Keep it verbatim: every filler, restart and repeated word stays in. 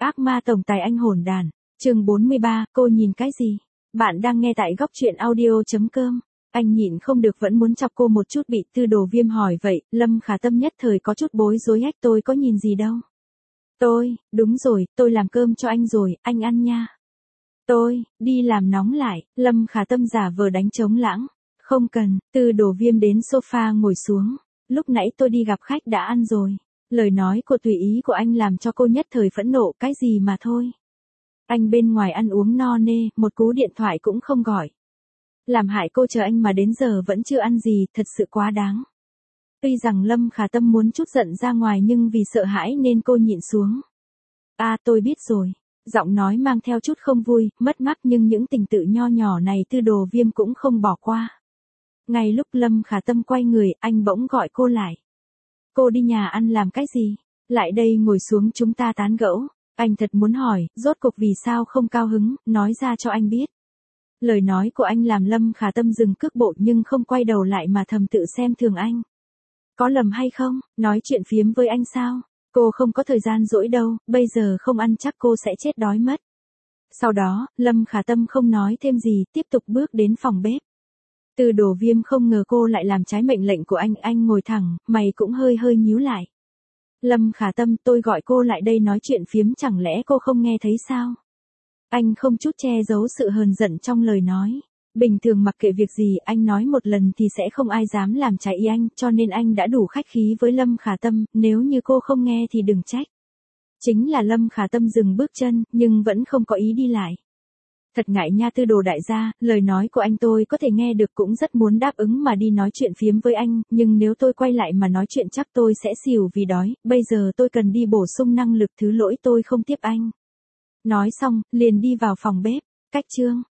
Ác ma tổng tài anh hồn đàn, chương bốn mươi ba, cô nhìn cái gì? Bạn đang nghe tại góc truyện audio.com. Anh nhịn không được vẫn muốn chọc cô một chút, bị Tư Đồ Viêm hỏi vậy, Lâm Khả Tâm nhất thời có chút bối rối hét tôi có nhìn gì đâu. Tôi, đúng rồi, tôi làm cơm cho anh rồi, anh ăn nha. Tôi, đi làm nóng lại, Lâm Khả Tâm giả vờ đánh trống lãng. Không cần, Tư Đồ Viêm đến sofa ngồi xuống. Lúc nãy tôi đi gặp khách đã ăn rồi. Lời nói của tùy ý của anh làm cho cô nhất thời phẫn nộ, cái gì mà thôi. Anh bên ngoài ăn uống no nê, một cú điện thoại cũng không gọi. Làm hại cô chờ anh mà đến giờ vẫn chưa ăn gì, thật sự quá đáng. Tuy rằng Lâm Khả Tâm muốn chút giận ra ngoài nhưng vì sợ hãi nên cô nhịn xuống. À tôi biết rồi. Giọng nói mang theo chút không vui, mất mát nhưng những tình tự nho nhỏ này Tư Đồ Viêm cũng không bỏ qua. Ngay lúc Lâm Khả Tâm quay người, anh bỗng gọi cô lại. Cô đi nhà ăn làm cái gì? Lại đây ngồi xuống chúng ta tán gẫu. Anh thật muốn hỏi, rốt cuộc vì sao không cao hứng, nói ra cho anh biết. Lời nói của anh làm Lâm Khả Tâm dừng cước bộ nhưng không quay đầu lại mà thầm tự xem thường anh. Có lầm hay không, nói chuyện phiếm với anh sao? Cô không có thời gian rỗi đâu, bây giờ không ăn chắc cô sẽ chết đói mất. Sau đó, Lâm Khả Tâm không nói thêm gì, tiếp tục bước đến phòng bếp. Tư Đồ Viêm không ngờ cô lại làm trái mệnh lệnh của anh, anh ngồi thẳng, mày cũng hơi hơi nhíu lại. Lâm Khả Tâm, tôi gọi cô lại đây nói chuyện phiếm chẳng lẽ cô không nghe thấy sao? Anh không chút che giấu sự hờn giận trong lời nói. Bình thường mặc kệ việc gì anh nói một lần thì sẽ không ai dám làm trái ý anh, cho nên anh đã đủ khách khí với Lâm Khả Tâm, nếu như cô không nghe thì đừng trách. Chính là Lâm Khả Tâm dừng bước chân, nhưng vẫn không có ý đi lại. Thật ngại nha Tư Đồ đại gia, lời nói của anh tôi có thể nghe được, cũng rất muốn đáp ứng mà đi nói chuyện phiếm với anh, nhưng nếu tôi quay lại mà nói chuyện chắc tôi sẽ xỉu vì đói, bây giờ tôi cần đi bổ sung năng lực, thứ lỗi tôi không tiếp anh. Nói xong, liền đi vào phòng bếp. Cách chương